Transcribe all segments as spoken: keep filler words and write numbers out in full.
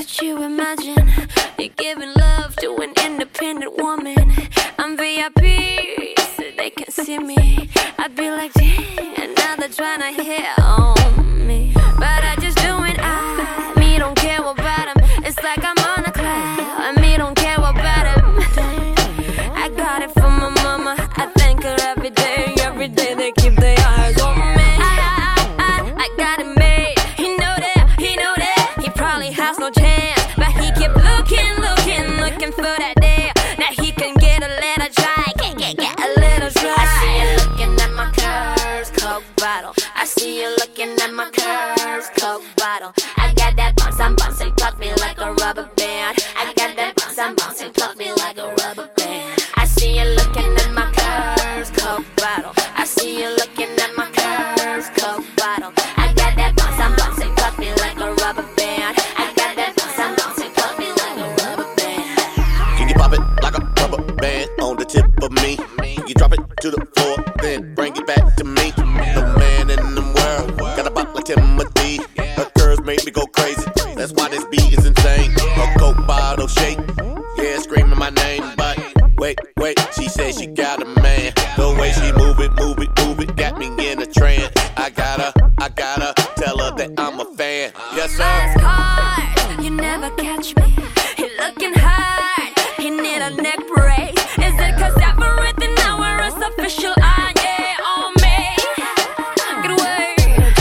Could you imagine you're giving love to an independent woman? I'm V I P, so they can see me. I'd be like, damn, now they're trying to hit on me. But I just do it, I, me don't care about him. It's like I'm on a cloud, I me don't care about him. I got it from my mama, I thank her every day. Every day they keep their eyes on me. I, I, I, I got it made, he know that, he know that. He probably has no chance, but he keep looking, looking, looking for that day. Now he can get a little dry, get, get, get a little dry. I see you looking at my curves, Coke bottle. I see you looking at my curves, Coke bottle. I got that bounce, I'm bouncing, pluck me like a rubber band. I got that bounce, I'm bouncing, pluck me like a rubber band. I see you looking at my curves, Coke bottle. I see you looking at my curves, Coke bottle. I got that bounce, I'm bouncing, pluck me like a rubber band. I got that bounce, I'm bouncing, pluck me like a rubber band. Can you pop it like a rubber band on the tip of me? You drop it to the floor, then bring it back to me. The man in the world, got a pop like Timothy. Her curves make me go crazy, that's why this beat is insane. Her Coke bottle shake, yeah, screaming my name. But wait, wait, she said she got a man. The way she move it, move it, move it, got me in a trance. I gotta, I gotta tell her that I'm a fan. Yes, sir. Last card, you never catch me. He looking hard, he need a neck brace. Is it cause everything now we're as official? Ah, yeah, on me. Get away.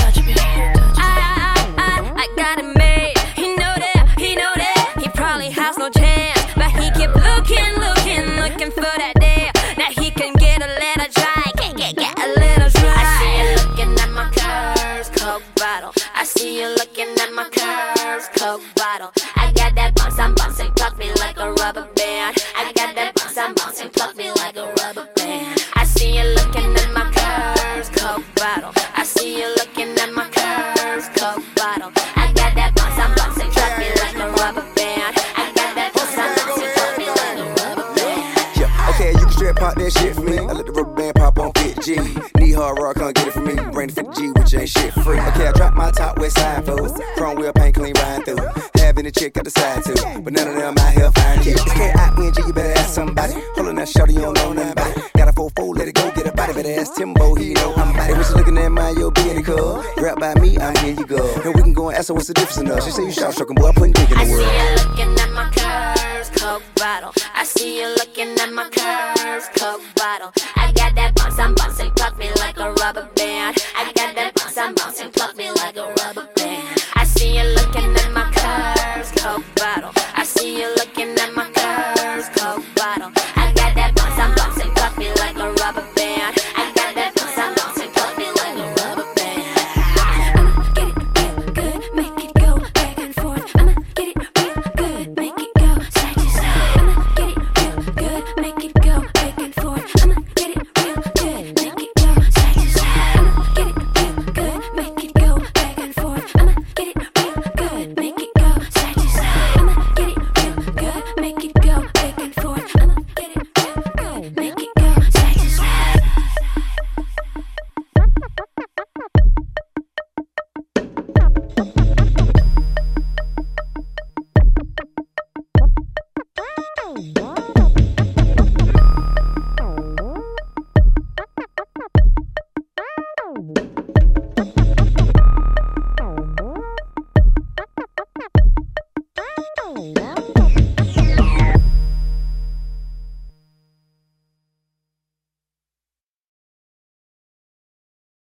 I, I, I, I got it made. He know that, he know that. He probably has no chance, but he keep looking, looking, looking for that day. Now he can get a little dry, get, get, get a little dry. I see you looking at my curves, Coke bottle. I see you looking at my curves, Coke bottle. I got that bounce, I'm bouncing, pluck me like a rubber band. I got that bounce, I'm bouncing, pluck me like a rubber band. I see you looking at my curves, Coke bottle. I see you looking at my curves, Coke bottle. I got that bounce, I'm bouncing, pluck me like a rubber band. I got that bounce, I'm bouncing, pluck me like a rubber band. Yeah, okay, you can straight pop that shit for me. I let the rubber band pop on fifty G. Need hard rock, can't get it from me. Bring the fifty G, which ain't shit free. Okay, I drop my top west side foes. Chrome wheel paint clean riding through. Having a chick at the side too, but none of them out here fine kids. It's K I N G, you better ask somebody. Hold on that shorty, you don't know nothing about it. Got a four four, let it go, get a body. Better ask Timbo, he know I'm about it. When she looking at mine, you'll be in the club. Rap by me, I'm here you go. And we can go and ask her what's the difference in us. She say you shot stroking, boy, I'm putting dick in the world. I see you looking at my curves, Coke bottle. I see you looking at my curves, Coke bottle. I got that bounce, I'm bouncing, pluck me like a rubber band. I got that bounce, I'm bouncing, pluck me like a rubber band.